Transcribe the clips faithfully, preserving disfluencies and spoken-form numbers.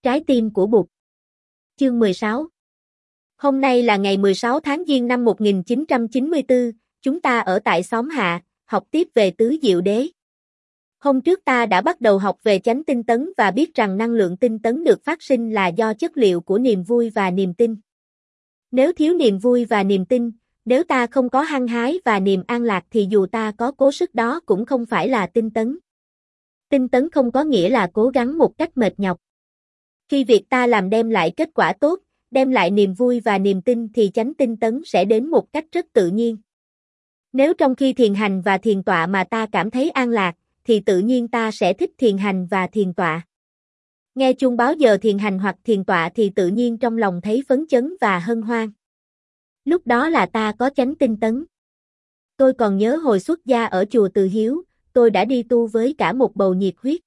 Trái tim của Bụt. Chương mười sáu. Hôm nay là ngày mười sáu tháng Giêng năm một nghìn chín trăm chín mươi tư, chúng ta ở tại xóm Hạ, học tiếp về tứ diệu đế. Hôm trước ta đã bắt đầu học về chánh tinh tấn và biết rằng năng lượng tinh tấn được phát sinh là do chất liệu của niềm vui và niềm tin. Nếu thiếu niềm vui và niềm tin, nếu ta không có hăng hái và niềm an lạc thì dù ta có cố sức đó cũng không phải là tinh tấn. Tinh tấn không có nghĩa là cố gắng một cách mệt nhọc. Khi việc ta làm đem lại kết quả tốt, đem lại niềm vui và niềm tin thì chánh tinh tấn sẽ đến một cách rất tự nhiên. Nếu trong khi thiền hành và thiền tọa mà ta cảm thấy an lạc, thì tự nhiên ta sẽ thích thiền hành và thiền tọa. Nghe chuông báo giờ thiền hành hoặc thiền tọa thì tự nhiên trong lòng thấy phấn chấn và hân hoan. Lúc đó là ta có chánh tinh tấn. Tôi còn nhớ hồi xuất gia ở chùa Từ Hiếu, tôi đã đi tu với cả một bầu nhiệt huyết.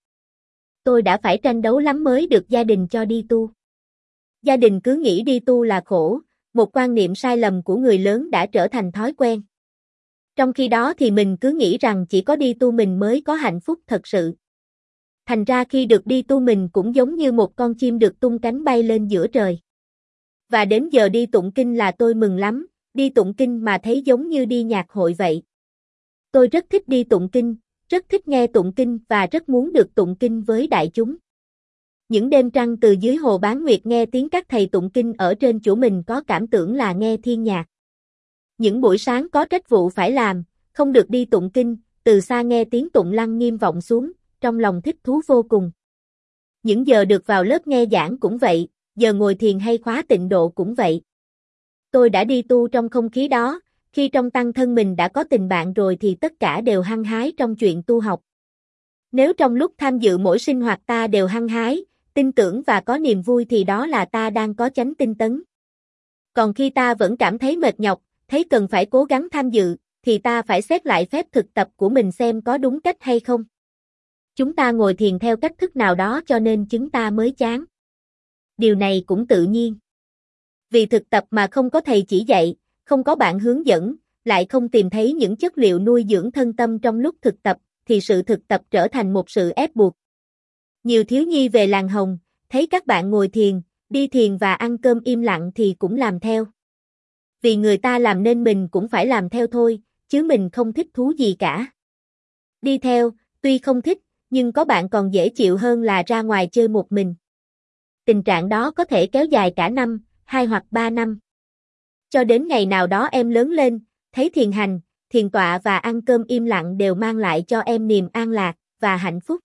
Tôi đã phải tranh đấu lắm mới được gia đình cho đi tu. Gia đình cứ nghĩ đi tu là khổ, một quan niệm sai lầm của người lớn đã trở thành thói quen. Trong khi đó thì mình cứ nghĩ rằng chỉ có đi tu mình mới có hạnh phúc thật sự. Thành ra khi được đi tu mình cũng giống như một con chim được tung cánh bay lên giữa trời. Và đến giờ đi tụng kinh là tôi mừng lắm, đi tụng kinh mà thấy giống như đi nhạc hội vậy. Tôi rất thích đi tụng kinh, rất thích nghe tụng kinh và rất muốn được tụng kinh với đại chúng. Những đêm trăng từ dưới hồ Bán Nguyệt nghe tiếng các thầy tụng kinh ở trên chỗ mình có cảm tưởng là nghe thiên nhạc. Những buổi sáng có trách vụ phải làm, không được đi tụng kinh, từ xa nghe tiếng tụng lăng nghiêm vọng xuống, trong lòng thích thú vô cùng. Những giờ được vào lớp nghe giảng cũng vậy, giờ ngồi thiền hay khóa tịnh độ cũng vậy. Tôi đã đi tu trong không khí đó, khi trong tăng thân mình đã có tình bạn rồi thì tất cả đều hăng hái trong chuyện tu học. Nếu trong lúc tham dự mỗi sinh hoạt ta đều hăng hái, tin tưởng và có niềm vui thì đó là ta đang có chánh tinh tấn. Còn khi ta vẫn cảm thấy mệt nhọc, thấy cần phải cố gắng tham dự, thì ta phải xét lại phép thực tập của mình xem có đúng cách hay không. Chúng ta ngồi thiền theo cách thức nào đó cho nên chúng ta mới chán. Điều này cũng tự nhiên. Vì thực tập mà không có thầy chỉ dạy, không có bạn hướng dẫn, lại không tìm thấy những chất liệu nuôi dưỡng thân tâm trong lúc thực tập, thì sự thực tập trở thành một sự ép buộc. Nhiều thiếu nhi về làng Hồng, thấy các bạn ngồi thiền, đi thiền và ăn cơm im lặng thì cũng làm theo. Vì người ta làm nên mình cũng phải làm theo thôi, chứ mình không thích thú gì cả. Đi theo, tuy không thích, nhưng có bạn còn dễ chịu hơn là ra ngoài chơi một mình. Tình trạng đó có thể kéo dài cả năm, hai hoặc ba năm. Cho đến ngày nào đó em lớn lên, thấy thiền hành, thiền tọa và ăn cơm im lặng đều mang lại cho em niềm an lạc và hạnh phúc.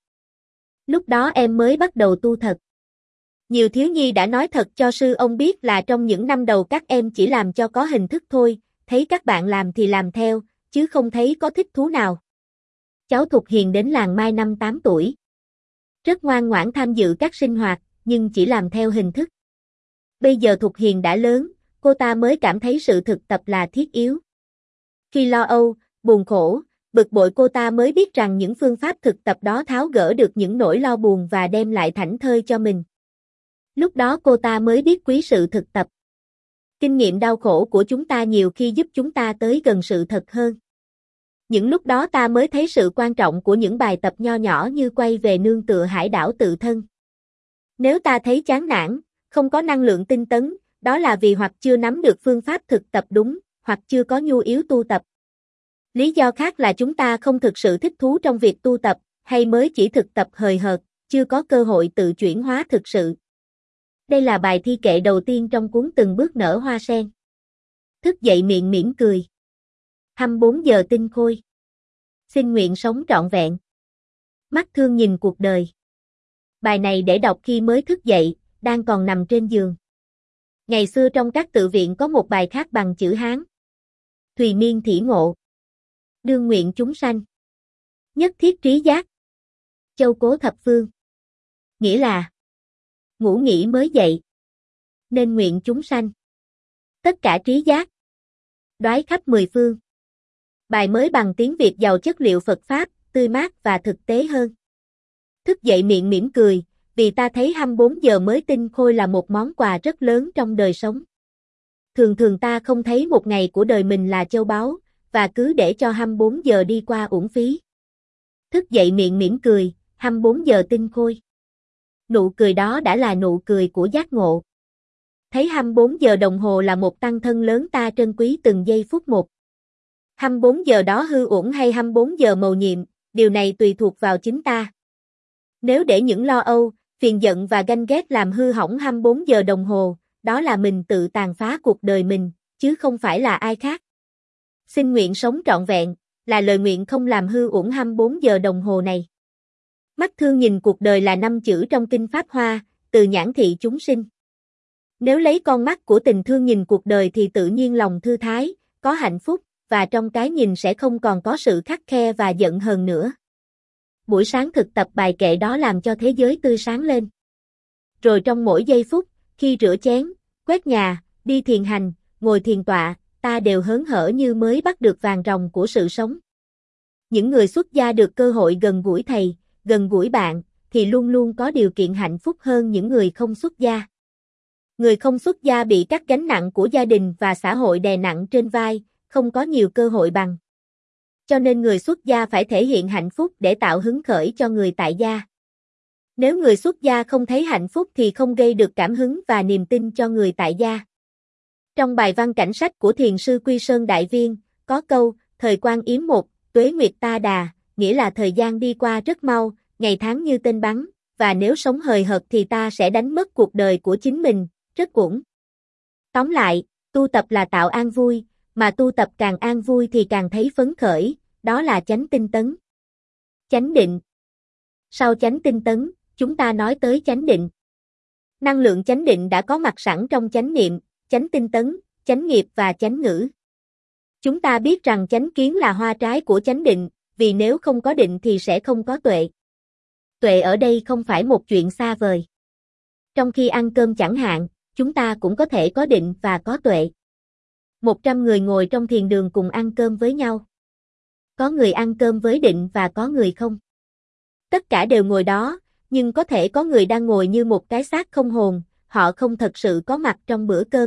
Lúc đó em mới bắt đầu tu thật. Nhiều thiếu nhi đã nói thật cho sư ông biết là trong những năm đầu các em chỉ làm cho có hình thức thôi, thấy các bạn làm thì làm theo, chứ không thấy có thích thú nào. Cháu Thục Hiền đến làng Mai năm tám tuổi. Rất ngoan ngoãn tham dự các sinh hoạt, nhưng chỉ làm theo hình thức. Bây giờ Thục Hiền đã lớn, cô ta mới cảm thấy sự thực tập là thiết yếu. Khi lo âu, buồn khổ, bực bội cô ta mới biết rằng những phương pháp thực tập đó tháo gỡ được những nỗi lo buồn và đem lại thảnh thơi cho mình. Lúc đó cô ta mới biết quý sự thực tập. Kinh nghiệm đau khổ của chúng ta nhiều khi giúp chúng ta tới gần sự thật hơn. Những lúc đó ta mới thấy sự quan trọng của những bài tập nho nhỏ như quay về nương tựa hải đảo tự thân. Nếu ta thấy chán nản, không có năng lượng tinh tấn, đó là vì hoặc chưa nắm được phương pháp thực tập đúng, hoặc chưa có nhu yếu tu tập. Lý do khác là chúng ta không thực sự thích thú trong việc tu tập, hay mới chỉ thực tập hời hợt, chưa có cơ hội tự chuyển hóa thực sự. Đây là bài thi kệ đầu tiên trong cuốn Từng Bước Nở Hoa Sen. Thức dậy miệng mỉm cười. hai mươi bốn giờ tinh khôi. Xin nguyện sống trọn vẹn. Mắt thương nhìn cuộc đời. Bài này để đọc khi mới thức dậy, đang còn nằm trên giường. Ngày xưa trong các tự viện có một bài khác bằng chữ Hán. Thùy miên thỉ ngộ. Đương nguyện chúng sanh. Nhất thiết trí giác. Châu cố thập phương. Nghĩa là ngủ nghỉ mới dậy, nên nguyện chúng sanh. Tất cả trí giác. Đoái khắp mười phương. Bài mới bằng tiếng Việt giàu chất liệu Phật Pháp, tươi mát và thực tế hơn. Thức dậy miệng mỉm cười, vì ta thấy hai mươi bốn giờ mới tinh khôi là một món quà rất lớn trong đời sống. Thường thường ta không thấy một ngày của đời mình là châu báu, và cứ để cho hai mươi bốn giờ đi qua uổng phí. Thức dậy miệng mỉm cười, hai mươi bốn giờ tinh khôi. Nụ cười đó đã là nụ cười của giác ngộ. Thấy hai mươi bốn giờ đồng hồ là một tăng thân lớn ta trân quý từng giây phút một. hai mươi bốn giờ đó hư uổng hay hai mươi bốn giờ mầu nhiệm, điều này tùy thuộc vào chính ta. Nếu để những lo âu, phiền giận và ganh ghét làm hư hỏng hai mươi bốn giờ đồng hồ, đó là mình tự tàn phá cuộc đời mình, chứ không phải là ai khác. Xin nguyện sống trọn vẹn, là lời nguyện không làm hư uổng hai mươi bốn giờ đồng hồ này. Mắt thương nhìn cuộc đời là năm chữ trong kinh Pháp Hoa, từ nhãn thị chúng sinh. Nếu lấy con mắt của tình thương nhìn cuộc đời thì tự nhiên lòng thư thái, có hạnh phúc, và trong cái nhìn sẽ không còn có sự khắt khe và giận hờn nữa. Buổi sáng thực tập bài kệ đó làm cho thế giới tươi sáng lên. Rồi trong mỗi giây phút, khi rửa chén, quét nhà, đi thiền hành, ngồi thiền tọa, ta đều hớn hở như mới bắt được vàng ròng của sự sống. Những người xuất gia được cơ hội gần gũi thầy, gần gũi bạn, thì luôn luôn có điều kiện hạnh phúc hơn những người không xuất gia. Người không xuất gia bị các gánh nặng của gia đình và xã hội đè nặng trên vai, không có nhiều cơ hội bằng. Cho nên người xuất gia phải thể hiện hạnh phúc để tạo hứng khởi cho người tại gia. Nếu người xuất gia không thấy hạnh phúc thì không gây được cảm hứng và niềm tin cho người tại gia. Trong bài văn cảnh sách của Thiền sư Quy Sơn Đại Viên, có câu, thời quan yếm một, tuế nguyệt ta đà, nghĩa là thời gian đi qua rất mau, ngày tháng như tên bắn, và nếu sống hời hợt thì ta sẽ đánh mất cuộc đời của chính mình, rất uổng. Tóm lại, tu tập là tạo an vui, mà tu tập càng an vui thì càng thấy phấn khởi, đó là chánh tinh tấn. Chánh định. Sau chánh tinh tấn, chúng ta nói tới chánh định. Năng lượng chánh định đã có mặt sẵn trong chánh niệm, chánh tinh tấn, chánh nghiệp và chánh ngữ. Chúng ta biết rằng chánh kiến là hoa trái của chánh định, vì nếu không có định thì sẽ không có tuệ. Tuệ ở đây không phải một chuyện xa vời. Trong khi ăn cơm chẳng hạn, chúng ta cũng có thể có định và có tuệ. Một trăm người ngồi trong thiền đường cùng ăn cơm với nhau. Có người ăn cơm với định và có người không. Tất cả đều ngồi đó, nhưng có thể có người đang ngồi như một cái xác không hồn, họ không thật sự có mặt trong bữa cơm.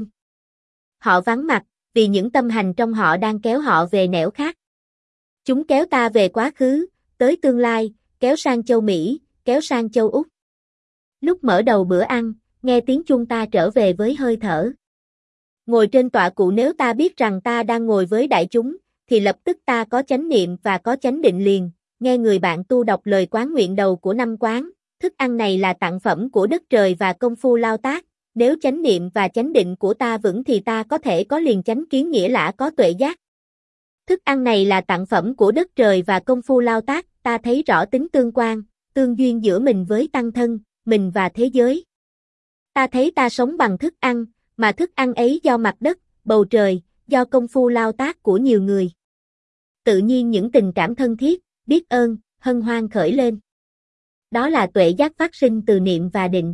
Họ vắng mặt, vì những tâm hành trong họ đang kéo họ về nẻo khác. Chúng kéo ta về quá khứ, tới tương lai, kéo sang châu Mỹ, kéo sang châu Úc. Lúc mở đầu bữa ăn, nghe tiếng chuông ta trở về với hơi thở. Ngồi trên tọa cụ nếu ta biết rằng ta đang ngồi với đại chúng, thì lập tức ta có chánh niệm và có chánh định liền. Nghe người bạn tu đọc lời quán nguyện đầu của năm quán, thức ăn này là tặng phẩm của đất trời và công phu lao tác. Nếu chánh niệm và chánh định của ta vững thì ta có thể có liền chánh kiến nghĩa là có tuệ giác. Thức ăn này là tặng phẩm của đất trời và công phu lao tác, ta thấy rõ tính tương quan, tương duyên giữa mình với tăng thân, mình và thế giới. Ta thấy ta sống bằng thức ăn, mà thức ăn ấy do mặt đất, bầu trời, do công phu lao tác của nhiều người. Tự nhiên những tình cảm thân thiết, biết ơn, hân hoan khởi lên. Đó là tuệ giác phát sinh từ niệm và định.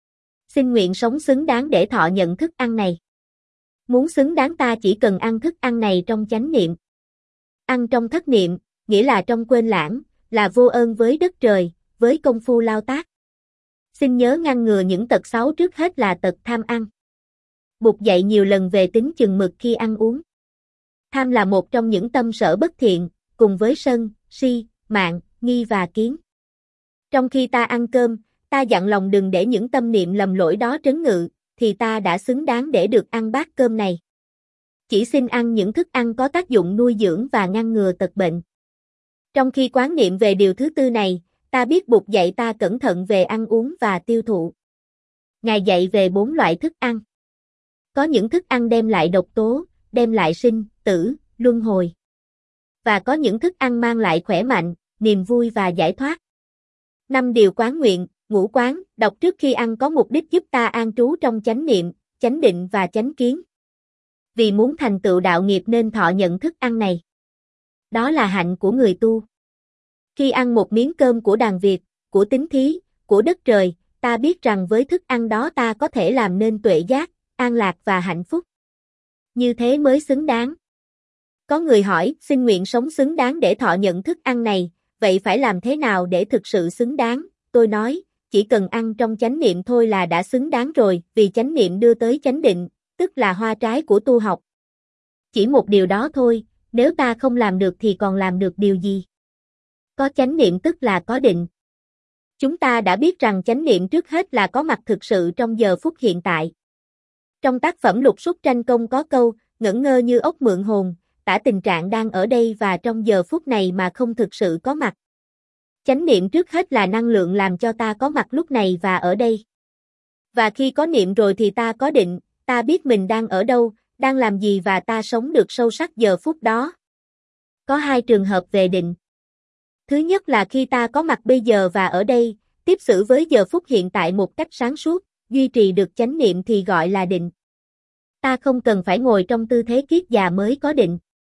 Xin nguyện sống xứng đáng để thọ nhận thức ăn này. Muốn xứng đáng ta chỉ cần ăn thức ăn này trong chánh niệm. Ăn trong thất niệm, nghĩa là trong quên lãng, là vô ơn với đất trời, với công phu lao tác. Xin nhớ ngăn ngừa những tật xấu trước hết là tật tham ăn. Buộc dạy nhiều lần về tính chừng mực khi ăn uống. Tham là một trong những tâm sở bất thiện, cùng với sân, si, mạn, nghi và kiến. Trong khi ta ăn cơm, ta dặn lòng đừng để những tâm niệm lầm lỗi đó trấn ngự, thì ta đã xứng đáng để được ăn bát cơm này. Chỉ xin ăn những thức ăn có tác dụng nuôi dưỡng và ngăn ngừa tật bệnh. Trong khi quán niệm về điều thứ tư này, ta biết buộc dạy ta cẩn thận về ăn uống và tiêu thụ. Ngài dạy về bốn loại thức ăn. Có những thức ăn đem lại độc tố, đem lại sinh, tử, luân hồi. Và có những thức ăn mang lại khỏe mạnh, niềm vui và giải thoát. Năm điều quán nguyện, ngũ quán, đọc trước khi ăn có mục đích giúp ta an trú trong chánh niệm, chánh định và chánh kiến. Vì muốn thành tựu đạo nghiệp nên thọ nhận thức ăn này. Đó là hạnh của người tu. Khi ăn một miếng cơm của đàn Việt, của tín thí, của đất trời, ta biết rằng với thức ăn đó ta có thể làm nên tuệ giác, an lạc và hạnh phúc. Như thế mới xứng đáng. Có người hỏi, xin nguyện sống xứng đáng để thọ nhận thức ăn này, vậy phải làm thế nào để thực sự xứng đáng? Tôi nói, chỉ cần ăn trong chánh niệm thôi là đã xứng đáng rồi, vì chánh niệm đưa tới chánh định, tức là hoa trái của tu học. Chỉ một điều đó thôi, nếu ta không làm được thì còn làm được điều gì? Có chánh niệm tức là có định. Chúng ta đã biết rằng chánh niệm trước hết là có mặt thực sự trong giờ phút hiện tại. Trong tác phẩm Lục Súc Tranh Công có câu, ngẩn ngơ như ốc mượn hồn, tả tình trạng đang ở đây và trong giờ phút này mà không thực sự có mặt. Chánh niệm trước hết là năng lượng làm cho ta có mặt lúc này và ở đây. Và khi có niệm rồi thì ta có định, ta biết mình đang ở đâu, đang làm gì và ta sống được sâu sắc giờ phút đó. Có hai trường hợp về định. Thứ nhất là khi ta có mặt bây giờ và ở đây, tiếp xử với giờ phút hiện tại một cách sáng suốt, duy trì được chánh niệm thì gọi là định. Ta không cần phải ngồi trong tư thế kiết già mới có định.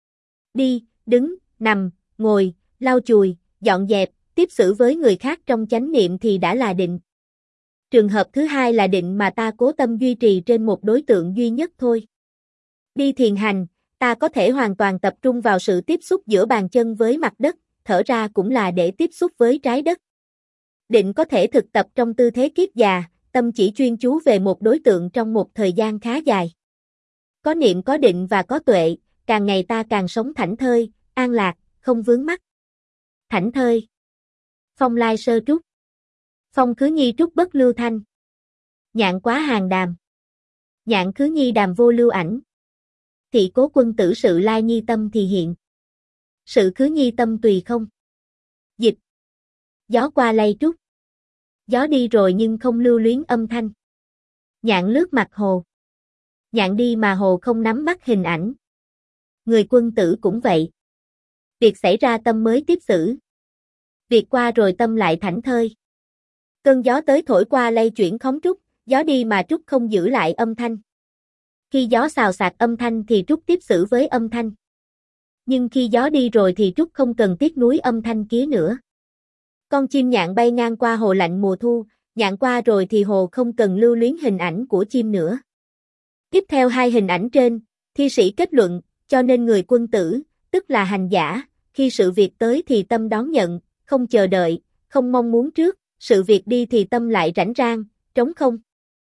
Đi, đứng, nằm, ngồi, lau chùi, dọn dẹp, tiếp xử với người khác trong chánh niệm thì đã là định. Trường hợp thứ hai là định mà ta cố tâm duy trì trên một đối tượng duy nhất thôi. Đi thiền hành, ta có thể hoàn toàn tập trung vào sự tiếp xúc giữa bàn chân với mặt đất, thở ra cũng là để tiếp xúc với trái đất. Định có thể thực tập trong tư thế kiết già, tâm chỉ chuyên chú về một đối tượng trong một thời gian khá dài. Có niệm có định và có tuệ, càng ngày ta càng sống thảnh thơi, an lạc, không vướng mắc. Thảnh thơi. Phong lai sơ trúc. Phong khứ nhi trúc bất lưu thanh. Nhạn quá hàng đàm. Nhạn khứ nhi đàm vô lưu ảnh. Thị cố quân tử sự lai nhi tâm thì hiện. Sự khứ nhi tâm tùy không. Dịch. Gió qua lay trúc. Gió đi rồi nhưng không lưu luyến âm thanh. Nhạn lướt mặt hồ. Nhạn đi mà hồ không nắm bắt hình ảnh. Người quân tử cũng vậy. Việc xảy ra tâm mới tiếp xử. Việc qua rồi tâm lại thảnh thơi. Cơn gió tới thổi qua lay chuyển khóm trúc, gió đi mà trúc không giữ lại âm thanh. Khi gió xào xạc âm thanh thì trúc tiếp xử với âm thanh. Nhưng khi gió đi rồi thì trúc không cần tiếc nuối âm thanh kia nữa. Con chim nhạn bay ngang qua hồ lạnh mùa thu, nhạn qua rồi thì hồ không cần lưu luyến hình ảnh của chim nữa. Tiếp theo hai hình ảnh trên, thi sĩ kết luận, cho nên người quân tử, tức là hành giả, khi sự việc tới thì tâm đón nhận, không chờ đợi, không mong muốn trước, sự việc đi thì tâm lại rảnh rang, trống không.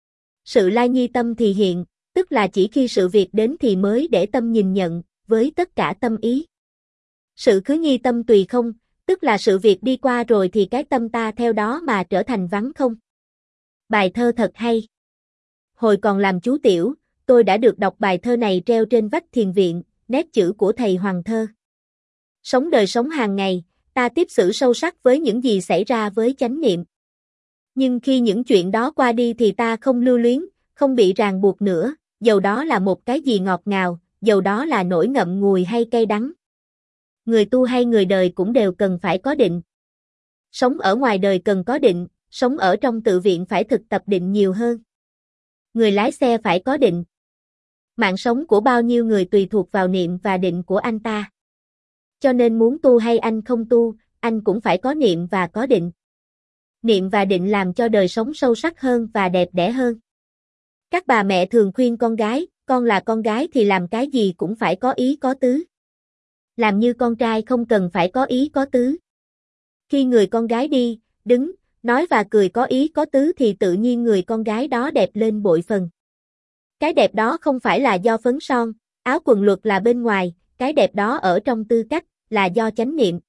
Sự lai nhi tâm thì hiện, tức là chỉ khi sự việc đến thì mới để tâm nhìn nhận, với tất cả tâm ý. Sự khứ nhi tâm tùy không, tức là sự việc đi qua rồi thì cái tâm ta theo đó mà trở thành vắng không. Bài thơ thật hay. Hồi còn làm chú tiểu, tôi đã được đọc bài thơ này treo trên vách thiền viện, nét chữ của thầy Hoàng Thơ. Sống đời sống hàng ngày, ta tiếp xử sâu sắc với những gì xảy ra với chánh niệm. Nhưng khi những chuyện đó qua đi thì ta không lưu luyến, không bị ràng buộc nữa, dầu đó là một cái gì ngọt ngào, dầu đó là nỗi ngậm ngùi hay cay đắng. Người tu hay người đời cũng đều cần phải có định. Sống ở ngoài đời cần có định, sống ở trong tự viện phải thực tập định nhiều hơn. Người lái xe phải có định. Mạng sống của bao nhiêu người tùy thuộc vào niệm và định của anh ta. Cho nên muốn tu hay anh không tu, anh cũng phải có niệm và có định. Niệm và định làm cho đời sống sâu sắc hơn và đẹp đẽ hơn. Các bà mẹ thường khuyên con gái, con là con gái thì làm cái gì cũng phải có ý có tứ. Làm như con trai không cần phải có ý có tứ. Khi người con gái đi, đứng, nói và cười có ý có tứ thì tự nhiên người con gái đó đẹp lên bội phần. Cái đẹp đó không phải là do phấn son, áo quần luật là bên ngoài, cái đẹp đó ở trong tư cách, là do chánh niệm.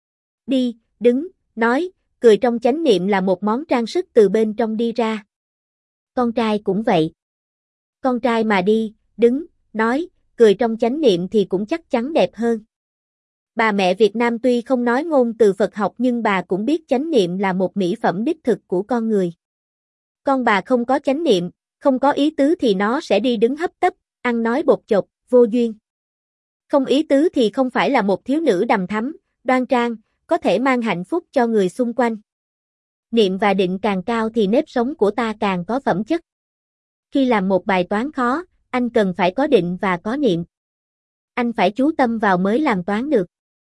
Đi, đứng, nói, cười trong chánh niệm là một món trang sức từ bên trong đi ra. Con trai cũng vậy. Con trai mà đi, đứng, nói, cười trong chánh niệm thì cũng chắc chắn đẹp hơn. Bà mẹ Việt Nam tuy không nói ngôn từ Phật học nhưng bà cũng biết chánh niệm là một mỹ phẩm đích thực của con người. Con bà không có chánh niệm, không có ý tứ thì nó sẽ đi đứng hấp tấp, ăn nói bột chột, vô duyên. Không ý tứ thì không phải là một thiếu nữ đằm thắm, đoan trang, có thể mang hạnh phúc cho người xung quanh. Niệm và định càng cao thì nếp sống của ta càng có phẩm chất. Khi làm một bài toán khó, anh cần phải có định và có niệm. Anh phải chú tâm vào mới làm toán được.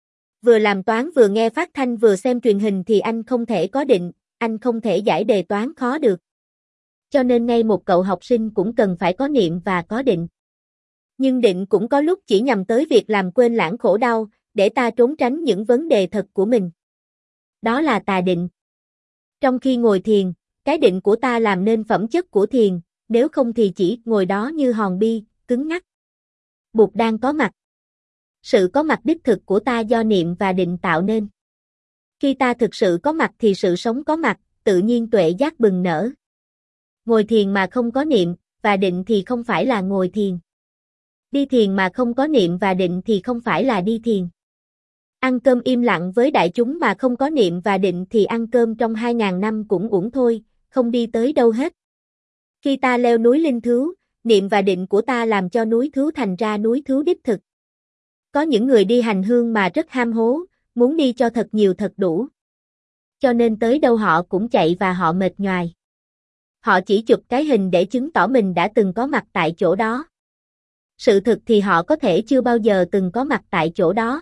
Vừa làm toán vừa nghe phát thanh vừa xem truyền hình thì anh không thể có định, anh không thể giải đề toán khó được. Cho nên ngay một cậu học sinh cũng cần phải có niệm và có định. Nhưng định cũng có lúc chỉ nhằm tới việc làm quên lãng khổ đau, để ta trốn tránh những vấn đề thật của mình. Đó là tà định. Trong khi ngồi thiền, cái định của ta làm nên phẩm chất của thiền, nếu không thì chỉ ngồi đó như hòn bi, cứng ngắc. Bụt đang có mặt. Sự có mặt đích thực của ta do niệm và định tạo nên. Khi ta thực sự có mặt thì sự sống có mặt, tự nhiên tuệ giác bừng nở. Ngồi thiền mà không có niệm và định thì không phải là ngồi thiền. Đi thiền mà không có niệm và định thì không phải là đi thiền. Ăn cơm im lặng với đại chúng mà không có niệm và định thì ăn cơm trong hai ngàn năm cũng uổng thôi, không đi tới đâu hết. Khi ta leo núi Linh Thứu, niệm và định của ta làm cho núi Thứu thành ra núi Thứu đích thực. Có những người đi hành hương mà rất ham hố, muốn đi cho thật nhiều thật đủ. Cho nên tới đâu họ cũng chạy và họ mệt nhoài. Họ chỉ chụp cái hình để chứng tỏ mình đã từng có mặt tại chỗ đó. Sự thực thì họ có thể chưa bao giờ từng có mặt tại chỗ đó.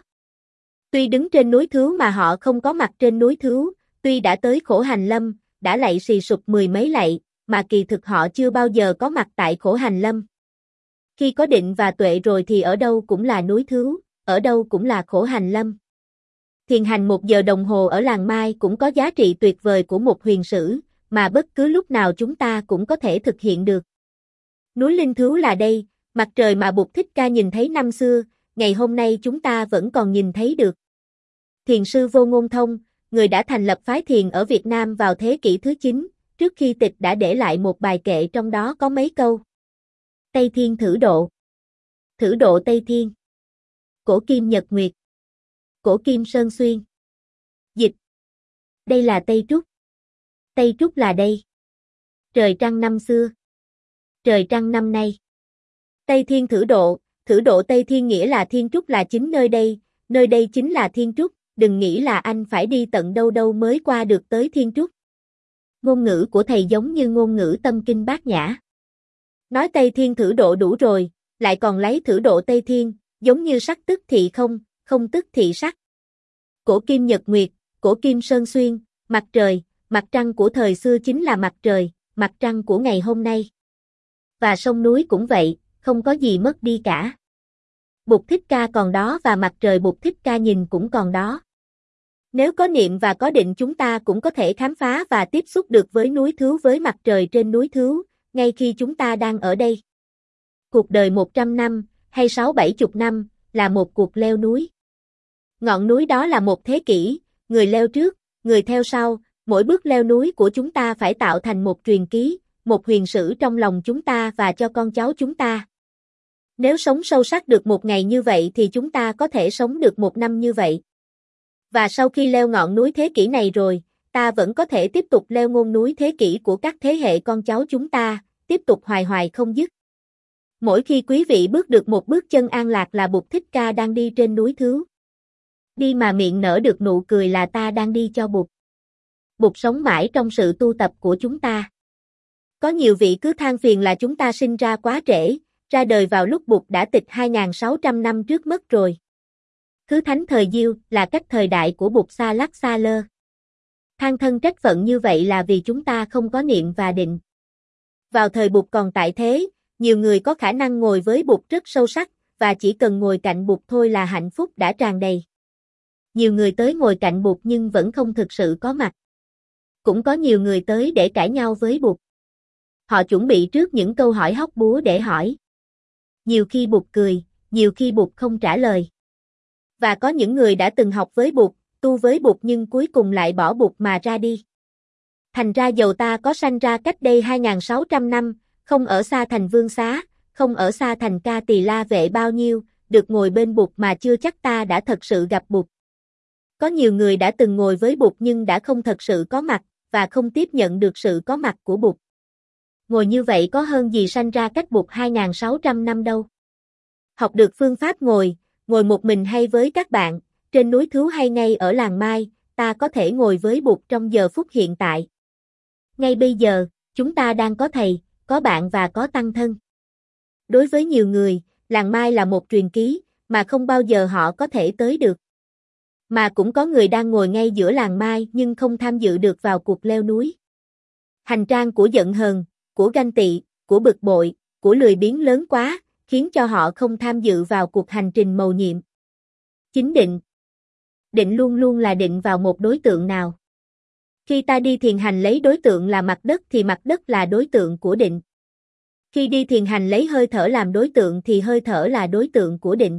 Tuy đứng trên núi Thứu mà họ không có mặt trên núi Thứu, tuy đã tới Khổ Hành Lâm, đã lạy xì sụp mười mấy lạy, mà kỳ thực họ chưa bao giờ có mặt tại Khổ Hành Lâm. Khi có định và tuệ rồi thì ở đâu cũng là núi Thứu, ở đâu cũng là Khổ Hành Lâm. Thiền hành một giờ đồng hồ ở làng Mai cũng có giá trị tuyệt vời của một huyền sử, mà bất cứ lúc nào chúng ta cũng có thể thực hiện được. Núi Linh Thứu là đây, mặt trời mà Bụt Thích Ca nhìn thấy năm xưa, ngày hôm nay chúng ta vẫn còn nhìn thấy được. Thiền sư Vô Ngôn Thông, người đã thành lập phái thiền ở Việt Nam vào thế kỷ thứ chín, trước khi tịch đã để lại một bài kệ trong đó có mấy câu. Tây Thiên Thử Độ. Thử độ Tây Thiên. Cổ Kim Nhật Nguyệt. Cổ Kim Sơn Xuyên. Dịch. Đây là Tây Trúc. Tây Trúc là đây. Trời trăng năm xưa. Trời trăng năm nay. Tây Thiên Thử Độ, thử độ Tây Thiên nghĩa là Thiên Trúc là chính nơi đây, nơi đây chính là Thiên Trúc, đừng nghĩ là anh phải đi tận đâu đâu mới qua được tới Thiên Trúc. Ngôn ngữ của thầy giống như ngôn ngữ tâm kinh Bát Nhã. Nói Tây Thiên thử độ đủ rồi, lại còn lấy thử độ Tây Thiên, giống như sắc tức thị không, không tức thị sắc. Cổ Kim Nhật Nguyệt, cổ Kim Sơn Xuyên, mặt trời, mặt trăng của thời xưa chính là mặt trời, mặt trăng của ngày hôm nay. Và sông núi cũng vậy, không có gì mất đi cả. Bụt Thích Ca còn đó và mặt trời Bụt Thích Ca nhìn cũng còn đó. Nếu có niệm và có định chúng ta cũng có thể khám phá và tiếp xúc được với núi Thứu với mặt trời trên núi Thứu, ngay khi chúng ta đang ở đây. Cuộc đời một trăm năm, hay sáu bảy chục năm, là một cuộc leo núi. Ngọn núi đó là một thế kỷ, người leo trước, người theo sau, mỗi bước leo núi của chúng ta phải tạo thành một truyền ký, một huyền sử trong lòng chúng ta và cho con cháu chúng ta. Nếu sống sâu sắc được một ngày như vậy thì chúng ta có thể sống được một năm như vậy. Và sau khi leo ngọn núi thế kỷ này rồi, ta vẫn có thể tiếp tục leo ngọn núi thế kỷ của các thế hệ con cháu chúng ta, tiếp tục hoài hoài không dứt. Mỗi khi quý vị bước được một bước chân an lạc là Bụt Thích Ca đang đi trên núi Thứu. Đi mà miệng nở được nụ cười là ta đang đi cho Bụt. Bụt sống mãi trong sự tu tập của chúng ta. Có nhiều vị cứ than phiền là chúng ta sinh ra quá trễ, ra đời vào lúc Bụt đã tịch hai nghìn sáu trăm năm trước mất rồi. Thứ thánh thời Diêu là cách thời đại của Bụt xa lắc xa lơ. Than thân trách phận như vậy là vì chúng ta không có niệm và định. Vào thời Bụt còn tại thế, nhiều người có khả năng ngồi với Bụt rất sâu sắc, và chỉ cần ngồi cạnh Bụt thôi là hạnh phúc đã tràn đầy. Nhiều người tới ngồi cạnh Bụt nhưng vẫn không thực sự có mặt. Cũng có nhiều người tới để cãi nhau với Bụt. Họ chuẩn bị trước những câu hỏi hóc búa để hỏi. Nhiều khi Bụt cười, nhiều khi Bụt không trả lời. Và có những người đã từng học với Bụt, tu với Bụt nhưng cuối cùng lại bỏ Bụt mà ra đi. Thành ra dầu ta có sanh ra cách đây hai nghìn sáu trăm năm, không ở xa thành Vương Xá, không ở xa thành Ca Tỳ La Vệ bao nhiêu, được ngồi bên Bụt mà chưa chắc ta đã thật sự gặp Bụt. Có nhiều người đã từng ngồi với Bụt nhưng đã không thật sự có mặt, và không tiếp nhận được sự có mặt của Bụt. Ngồi như vậy có hơn gì sanh ra cách Bụt hai nghìn sáu trăm năm đâu. Học được phương pháp ngồi, ngồi một mình hay với các bạn, trên núi Thứu hay ngay ở làng Mai, ta có thể ngồi với Bụt trong giờ phút hiện tại. Ngay bây giờ, chúng ta đang có thầy, có bạn và có tăng thân. Đối với nhiều người, làng Mai là một truyền ký, mà không bao giờ họ có thể tới được. Mà cũng có người đang ngồi ngay giữa làng Mai nhưng không tham dự được vào cuộc leo núi. Hành trang của giận hờn, của ganh tị, của bực bội, của lười biếng lớn quá, khiến cho họ không tham dự vào cuộc hành trình mầu nhiệm. Chính định. Định luôn luôn là định vào một đối tượng nào. Khi ta đi thiền hành lấy đối tượng là mặt đất thì mặt đất là đối tượng của định. Khi đi thiền hành lấy hơi thở làm đối tượng thì hơi thở là đối tượng của định.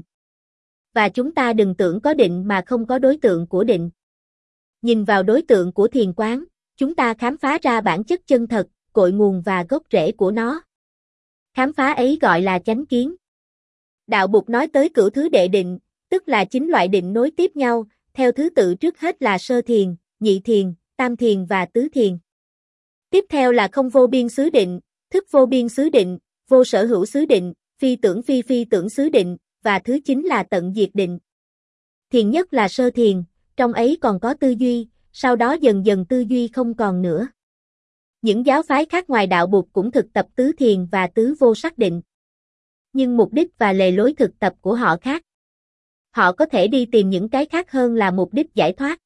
Và chúng ta đừng tưởng có định mà không có đối tượng của định. Nhìn vào đối tượng của thiền quán, Chúng ta khám phá ra bản chất chân thật, cội nguồn và gốc rễ của nó. Khám phá ấy gọi là chánh kiến. Đạo Bụt nói tới cửu thứ đệ định, tức là chín loại định nối tiếp nhau, theo thứ tự trước hết là sơ thiền, nhị thiền, tam thiền và tứ thiền. Tiếp theo là không vô biên xứ định, thức vô biên xứ định, vô sở hữu xứ định, phi tưởng phi phi tưởng xứ định, và thứ chín là tận diệt định. Thiền nhất là sơ thiền, trong ấy còn có tư duy, sau đó dần dần tư duy không còn nữa. Những giáo phái khác ngoài đạo Bụt cũng thực tập tứ thiền và tứ vô sắc định. Nhưng mục đích và lề lối thực tập của họ khác. Họ có thể đi tìm những cái khác hơn là mục đích giải thoát.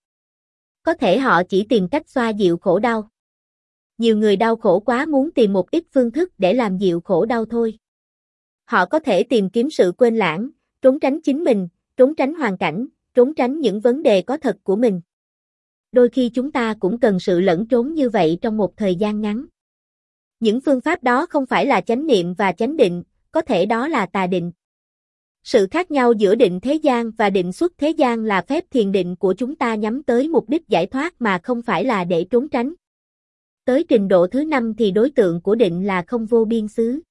Có thể họ chỉ tìm cách xoa dịu khổ đau. Nhiều người đau khổ quá muốn tìm một ít phương thức để làm dịu khổ đau thôi. Họ có thể tìm kiếm sự quên lãng, trốn tránh chính mình, trốn tránh hoàn cảnh, trốn tránh những vấn đề có thật của mình. Đôi khi chúng ta cũng cần sự lẫn trốn như vậy trong một thời gian ngắn. Những phương pháp đó không phải là chánh niệm và chánh định, có thể đó là tà định. Sự khác nhau giữa định thế gian và định xuất thế gian là phép thiền định của chúng ta nhắm tới mục đích giải thoát mà không phải là để trốn tránh. Tới trình độ thứ năm thì đối tượng của định là không vô biên xứ.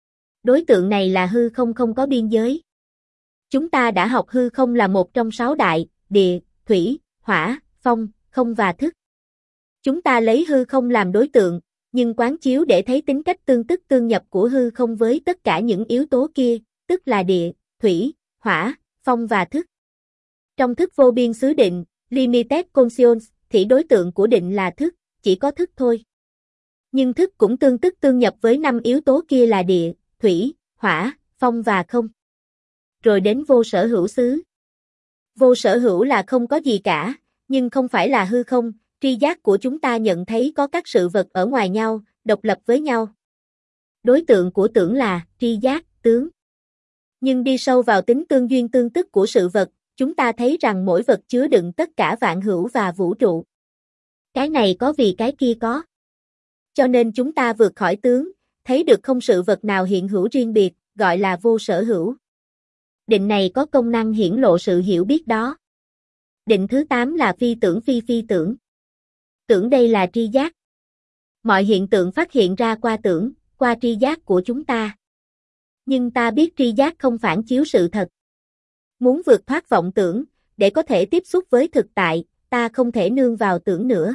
Đối tượng này là hư không không có biên giới. Chúng ta đã học hư không là một trong sáu đại, địa, thủy, hỏa, phong, không và thức. Chúng ta lấy hư không làm đối tượng, nhưng quán chiếu để thấy tính cách tương tức tương nhập của hư không với tất cả những yếu tố kia, tức là địa, thủy, hỏa, phong và thức. Trong thức vô biên xứ định, limited conscience, thì đối tượng của định là thức, chỉ có thức thôi. Nhưng thức cũng tương tức tương nhập với năm yếu tố kia là địa, thủy, hỏa, phong và không. Rồi đến vô sở hữu xứ. Vô sở hữu là không có gì cả, nhưng không phải là hư không, tri giác của chúng ta nhận thấy có các sự vật ở ngoài nhau, độc lập với nhau. Đối tượng của tưởng là tri giác, tướng. Nhưng đi sâu vào tính tương duyên tương tức của sự vật, chúng ta thấy rằng mỗi vật chứa đựng tất cả vạn hữu và vũ trụ. Cái này có vì cái kia có. Cho nên chúng ta vượt khỏi tướng, thấy được không sự vật nào hiện hữu riêng biệt, gọi là vô sở hữu. Định này có công năng hiển lộ sự hiểu biết đó. Định thứ tám là phi tưởng phi phi tưởng. Tưởng đây là tri giác. Mọi hiện tượng phát hiện ra qua tưởng, qua tri giác của chúng ta. Nhưng ta biết tri giác không phản chiếu sự thật. Muốn vượt thoát vọng tưởng, để có thể tiếp xúc với thực tại, ta không thể nương vào tưởng nữa.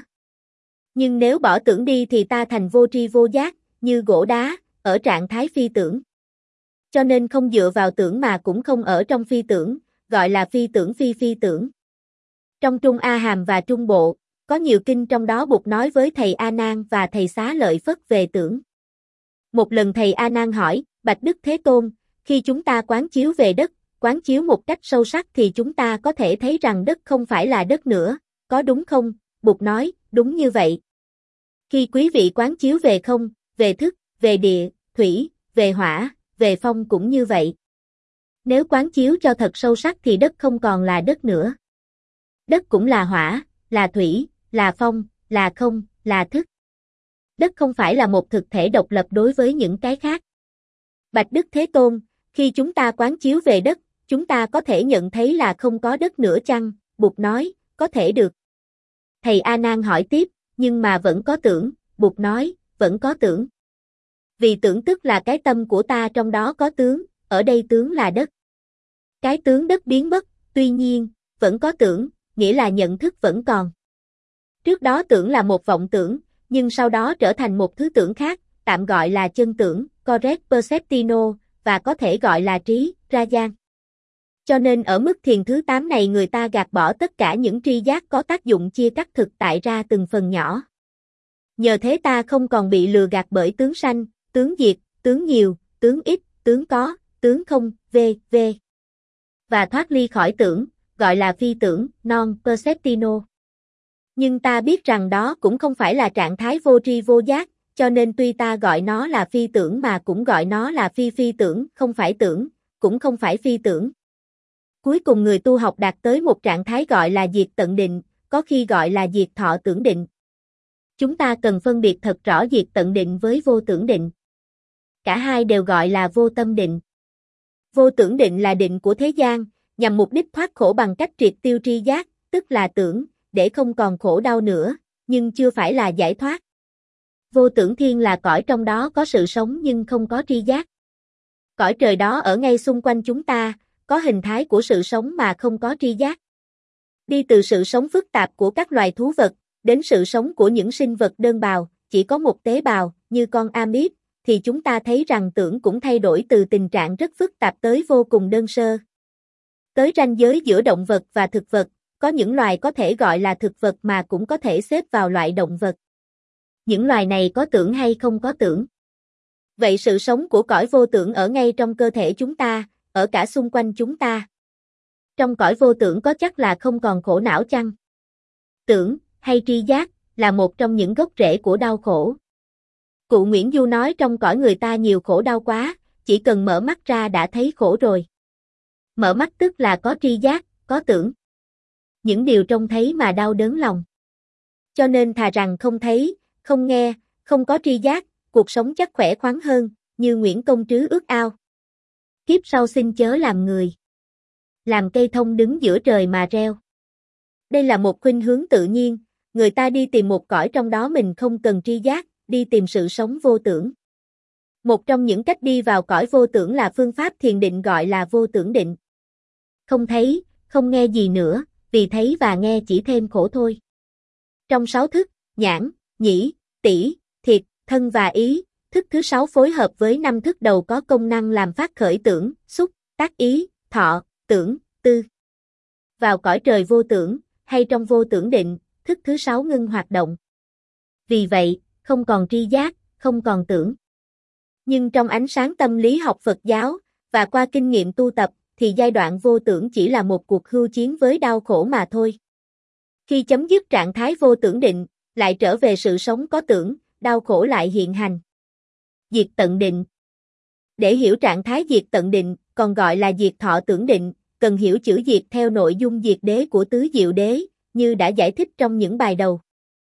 Nhưng nếu bỏ tưởng đi thì ta thành vô tri vô giác, như gỗ đá, ở trạng thái phi tưởng. Cho nên không dựa vào tưởng mà cũng không ở trong phi tưởng, gọi là phi tưởng phi phi tưởng. Trong Trung A Hàm và Trung Bộ, có nhiều kinh trong đó Bụt nói với thầy A Nan và thầy Xá Lợi Phất về tưởng. Một lần thầy A Nan hỏi, Bạch Đức Thế Tôn, khi chúng ta quán chiếu về đất, quán chiếu một cách sâu sắc thì chúng ta có thể thấy rằng đất không phải là đất nữa, có đúng không? Bụt nói, đúng như vậy. Khi quý vị quán chiếu về không, về thức, về địa, thủy, về hỏa, về phong cũng như vậy. Nếu quán chiếu cho thật sâu sắc thì đất không còn là đất nữa. Đất cũng là hỏa, là thủy, là phong, là không, là thức. Đất không phải là một thực thể độc lập đối với những cái khác. Bạch Đức Thế Tôn, khi chúng ta quán chiếu về đất, chúng ta có thể nhận thấy là không có đất nữa chăng? Bụt nói, có thể được. Thầy A Nan hỏi tiếp, nhưng mà vẫn có tưởng, Bụt nói, vẫn có tưởng. Vì tưởng tức là cái tâm của ta trong đó có tướng, ở đây tướng là đất. Cái tướng đất biến mất, tuy nhiên, vẫn có tưởng, nghĩa là nhận thức vẫn còn. Trước đó tưởng là một vọng tưởng, nhưng sau đó trở thành một thứ tưởng khác, tạm gọi là chân tưởng, correct perceptino, và có thể gọi là trí, rajan. Cho nên ở mức thiền thứ tám này người ta gạt bỏ tất cả những tri giác có tác dụng chia cắt thực tại ra từng phần nhỏ. Nhờ thế ta không còn bị lừa gạt bởi tướng sanh, tướng diệt, tướng nhiều, tướng ít, tướng có, tướng không, vân vân. Và thoát ly khỏi tưởng, gọi là phi tưởng, non perceptino. Nhưng ta biết rằng đó cũng không phải là trạng thái vô tri vô giác, cho nên tuy ta gọi nó là phi tưởng mà cũng gọi nó là phi phi tưởng, không phải tưởng, cũng không phải phi tưởng. Cuối cùng người tu học đạt tới một trạng thái gọi là diệt tận định, có khi gọi là diệt thọ tưởng định. Chúng ta cần phân biệt thật rõ diệt tận định với vô tưởng định. Cả hai đều gọi là vô tâm định. Vô tưởng định là định của thế gian, nhằm mục đích thoát khổ bằng cách triệt tiêu tri giác, tức là tưởng, để không còn khổ đau nữa, nhưng chưa phải là giải thoát. Vô tưởng thiên là cõi trong đó có sự sống nhưng không có tri giác. Cõi trời đó ở ngay xung quanh chúng ta, có hình thái của sự sống mà không có tri giác. Đi từ sự sống phức tạp của các loài thú vật, đến sự sống của những sinh vật đơn bào, chỉ có một tế bào, như con amoeb, thì chúng ta thấy rằng tưởng cũng thay đổi từ tình trạng rất phức tạp tới vô cùng đơn sơ. Tới ranh giới giữa động vật và thực vật, có những loài có thể gọi là thực vật mà cũng có thể xếp vào loại động vật. Những loài này có tưởng hay không có tưởng? Vậy sự sống của cõi vô tưởng ở ngay trong cơ thể chúng ta, ở cả xung quanh chúng ta. Trong cõi vô tưởng có chắc là không còn khổ não chăng? Tưởng, hay tri giác, là một trong những gốc rễ của đau khổ. Cụ Nguyễn Du nói trong cõi người ta nhiều khổ đau quá, chỉ cần mở mắt ra đã thấy khổ rồi. Mở mắt tức là có tri giác, có tưởng. Những điều trông thấy mà đau đớn lòng. Cho nên thà rằng không thấy, không nghe, không có tri giác, cuộc sống chắc khỏe khoắn hơn, như Nguyễn Công Trứ ước ao. Kiếp sau xin chớ làm người. Làm cây thông đứng giữa trời mà reo. Đây là một khuynh hướng tự nhiên, người ta đi tìm một cõi trong đó mình không cần tri giác, đi tìm sự sống vô tưởng. Một trong những cách đi vào cõi vô tưởng là phương pháp thiền định gọi là vô tưởng định. Không thấy, không nghe gì nữa, vì thấy và nghe chỉ thêm khổ thôi. Trong sáu thức, nhãn, nhĩ, tỷ, thiệt, thân và ý, thức thứ sáu phối hợp với năm thức đầu có công năng làm phát khởi tưởng, xúc, tác ý, thọ, tưởng, tư. Vào cõi trời vô tưởng, hay trong vô tưởng định, thức thứ sáu ngưng hoạt động. Vì vậy, không còn tri giác, không còn tưởng. Nhưng trong ánh sáng tâm lý học Phật giáo, và qua kinh nghiệm tu tập, thì giai đoạn vô tưởng chỉ là một cuộc hưu chiến với đau khổ mà thôi. Khi chấm dứt trạng thái vô tưởng định, lại trở về sự sống có tưởng, đau khổ lại hiện hành. Diệt tận định. Để hiểu trạng thái diệt tận định, còn gọi là diệt thọ tưởng định, cần hiểu chữ diệt theo nội dung diệt đế của tứ diệu đế, như đã giải thích trong những bài đầu.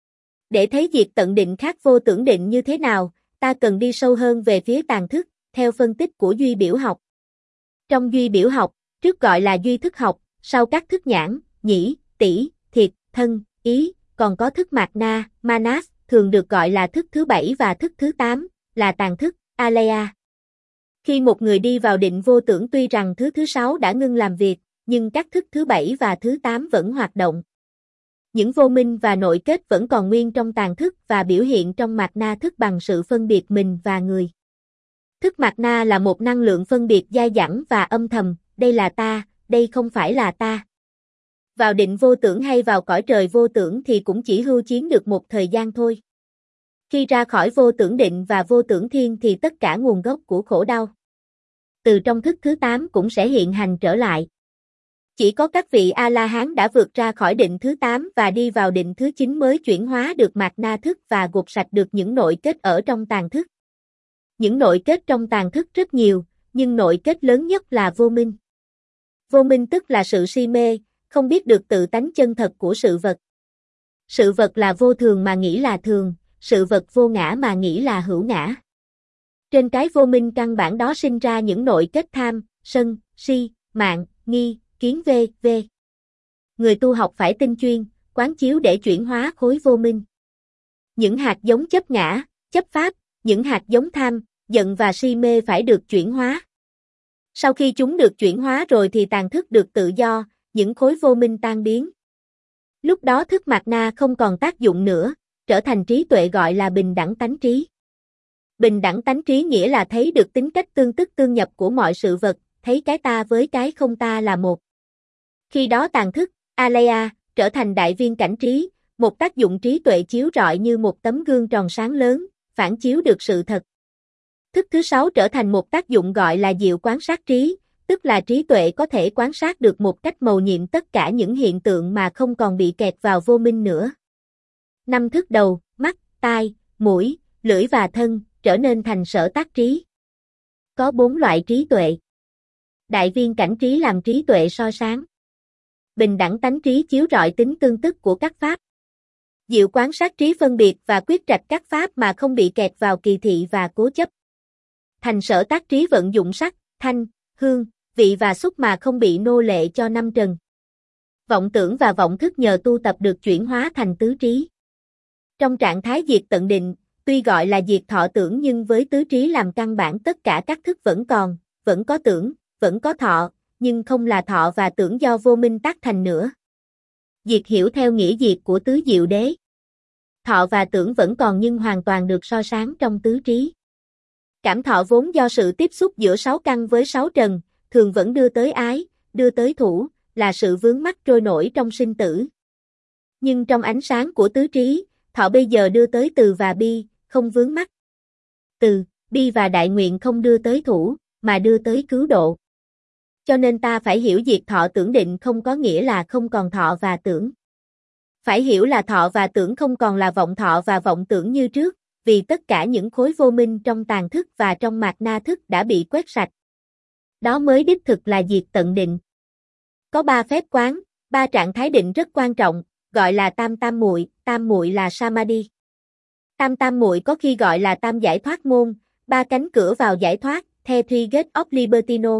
Để thấy diệt tận định khác vô tưởng định như thế nào, ta cần đi sâu hơn về phía tàng thức, theo phân tích của duy biểu học. Trong duy biểu học, trước gọi là duy thức học, sau các thức nhãn, nhĩ, tỷ, thiệt, thân, ý, còn có thức mạt na, manas, thường được gọi là thức thứ bảy và thức thứ tám, là tàng thức, alaya. Khi một người đi vào định vô tưởng tuy rằng thứ thứ sáu đã ngưng làm việc, nhưng các thức thứ bảy và thứ tám vẫn hoạt động. Những vô minh và nội kết vẫn còn nguyên trong tàng thức và biểu hiện trong mạt na thức bằng sự phân biệt mình và người. Thức mạt na là một năng lượng phân biệt dai dẳng và âm thầm, đây là ta, đây không phải là ta. Vào định vô tưởng hay vào cõi trời vô tưởng thì cũng chỉ hưu chiến được một thời gian thôi. Khi ra khỏi vô tưởng định và vô tưởng thiên thì tất cả nguồn gốc của khổ đau từ trong thức thứ tám cũng sẽ hiện hành trở lại. Chỉ có các vị A-la-hán đã vượt ra khỏi định thứ tám và đi vào định thứ chín mới chuyển hóa được mạt na thức và gột sạch được những nội kết ở trong tàng thức. Những nội kết trong tàng thức rất nhiều, nhưng nội kết lớn nhất là vô minh. Vô minh tức là sự si mê, không biết được tự tánh chân thật của sự vật. Sự vật là vô thường mà nghĩ là thường, sự vật vô ngã mà nghĩ là hữu ngã. Trên cái vô minh căn bản đó sinh ra những nội kết tham, sân, si, mạn, nghi, kiến v, v. Người tu học phải tinh chuyên, quán chiếu để chuyển hóa khối vô minh. Những hạt giống chấp ngã, chấp pháp, những hạt giống tham, giận và si mê phải được chuyển hóa. Sau khi chúng được chuyển hóa rồi thì tàng thức được tự do, những khối vô minh tan biến. Lúc đó thức mạt na không còn tác dụng nữa, trở thành trí tuệ gọi là bình đẳng tánh trí. Bình đẳng tánh trí nghĩa là thấy được tính cách tương tức tương nhập của mọi sự vật, thấy cái ta với cái không ta là một. Khi đó tàng thức, alaya, trở thành đại viên cảnh trí, một tác dụng trí tuệ chiếu rọi như một tấm gương tròn sáng lớn, phản chiếu được sự thật. Thức thứ sáu trở thành một tác dụng gọi là diệu quán sát trí, tức là trí tuệ có thể quan sát được một cách mầu nhiệm tất cả những hiện tượng mà không còn bị kẹt vào vô minh nữa. Năm thức đầu, mắt, tai, mũi, lưỡi và thân, trở nên thành sở tác trí. Có bốn loại trí tuệ. Đại viên cảnh trí làm trí tuệ soi sáng. Bình đẳng tánh trí chiếu rọi tính tương tức của các pháp. Diệu quán sát trí phân biệt và quyết trạch các pháp mà không bị kẹt vào kỳ thị và cố chấp. Thành sở tác trí vận dụng sắc, thanh, hương, vị và xúc mà không bị nô lệ cho năm trần. Vọng tưởng và vọng thức nhờ tu tập được chuyển hóa thành tứ trí. Trong trạng thái diệt tận định, tuy gọi là diệt thọ tưởng nhưng với tứ trí làm căn bản tất cả các thức vẫn còn, vẫn có tưởng, vẫn có thọ, nhưng không là thọ và tưởng do vô minh tác thành nữa. Diệt hiểu theo nghĩa diệt của tứ diệu đế. Thọ và tưởng vẫn còn nhưng hoàn toàn được soi sáng trong tứ trí. Cảm thọ vốn do sự tiếp xúc giữa sáu căn với sáu trần, thường vẫn đưa tới ái, đưa tới thủ, là sự vướng mắc trôi nổi trong sinh tử. Nhưng trong ánh sáng của tứ trí, thọ bây giờ đưa tới từ và bi, không vướng mắc. Từ, bi và đại nguyện không đưa tới thủ, mà đưa tới cứu độ. Cho nên ta phải hiểu diệt thọ tưởng định không có nghĩa là không còn thọ và tưởng. Phải hiểu là thọ và tưởng không còn là vọng thọ và vọng tưởng như trước, vì tất cả những khối vô minh trong tàn thức và trong mạt na thức đã bị quét sạch. Đó mới đích thực là diệt tận định. Có ba phép quán, ba trạng thái định rất quan trọng, gọi là tam tam muội, tam muội là samadhi. Tam tam muội có khi gọi là tam giải thoát môn, ba cánh cửa vào giải thoát, the three gate of libertino.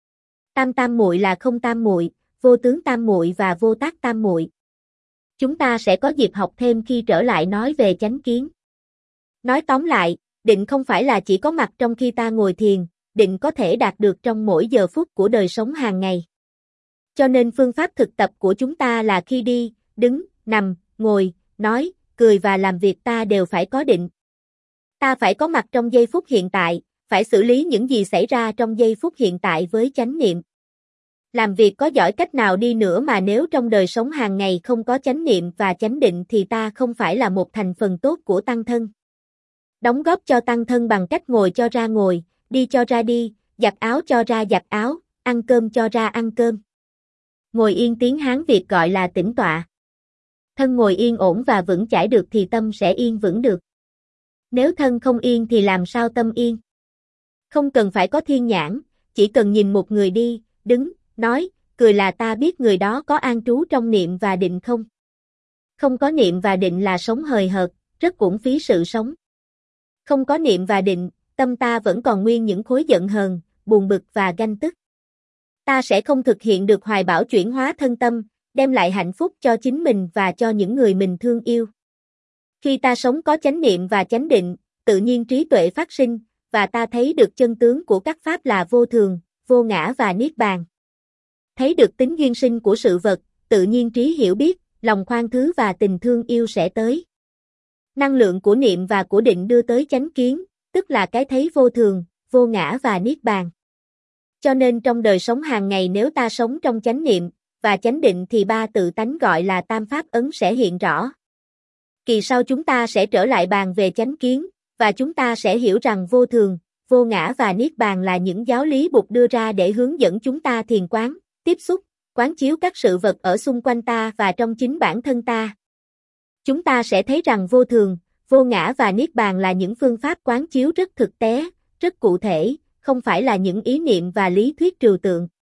Tam tam muội là không tam muội, vô tướng tam muội và vô tác tam muội. Chúng ta sẽ có dịp học thêm khi trở lại nói về chánh kiến. Nói tóm lại, định không phải là chỉ có mặt trong khi ta ngồi thiền, định có thể đạt được trong mỗi giờ phút của đời sống hàng ngày. Cho nên phương pháp thực tập của chúng ta là khi đi, đứng, nằm, ngồi, nói, cười và làm việc ta đều phải có định. Ta phải có mặt trong giây phút hiện tại, phải xử lý những gì xảy ra trong giây phút hiện tại với chánh niệm. Làm việc có giỏi cách nào đi nữa mà nếu trong đời sống hàng ngày không có chánh niệm và chánh định thì ta không phải là một thành phần tốt của tăng thân. Đóng góp cho tăng thân bằng cách ngồi cho ra ngồi, đi cho ra đi, giặt áo cho ra giặt áo, ăn cơm cho ra ăn cơm. Ngồi yên tiếng Hán Việt gọi là tĩnh tọa. Thân ngồi yên ổn và vững chãi được thì tâm sẽ yên vững được. Nếu thân không yên thì làm sao tâm yên? Không cần phải có thiên nhãn, chỉ cần nhìn một người đi, đứng, nói, cười là ta biết người đó có an trú trong niệm và định không. Không có niệm và định là sống hời hợt, rất uổng phí sự sống. Không có niệm và định, tâm ta vẫn còn nguyên những khối giận hờn, buồn bực và ganh tức. Ta sẽ không thực hiện được hoài bão chuyển hóa thân tâm, đem lại hạnh phúc cho chính mình và cho những người mình thương yêu. Khi ta sống có chánh niệm và chánh định, tự nhiên trí tuệ phát sinh, và ta thấy được chân tướng của các pháp là vô thường, vô ngã và niết bàn. Thấy được tính duyên sinh của sự vật, tự nhiên trí hiểu biết, lòng khoan thứ và tình thương yêu sẽ tới. Năng lượng của niệm và của định đưa tới chánh kiến, tức là cái thấy vô thường, vô ngã và niết bàn. Cho nên trong đời sống hàng ngày nếu ta sống trong chánh niệm và chánh định thì ba tự tánh gọi là tam pháp ấn sẽ hiện rõ. Kỳ sau chúng ta sẽ trở lại bàn về chánh kiến, và chúng ta sẽ hiểu rằng vô thường, vô ngã và niết bàn là những giáo lý Bụt đưa ra để hướng dẫn chúng ta thiền quán, tiếp xúc, quán chiếu các sự vật ở xung quanh ta và trong chính bản thân ta. Chúng ta sẽ thấy rằng vô thường, vô ngã và niết bàn là những phương pháp quán chiếu rất thực tế, rất cụ thể, không phải là những ý niệm và lý thuyết trừu tượng.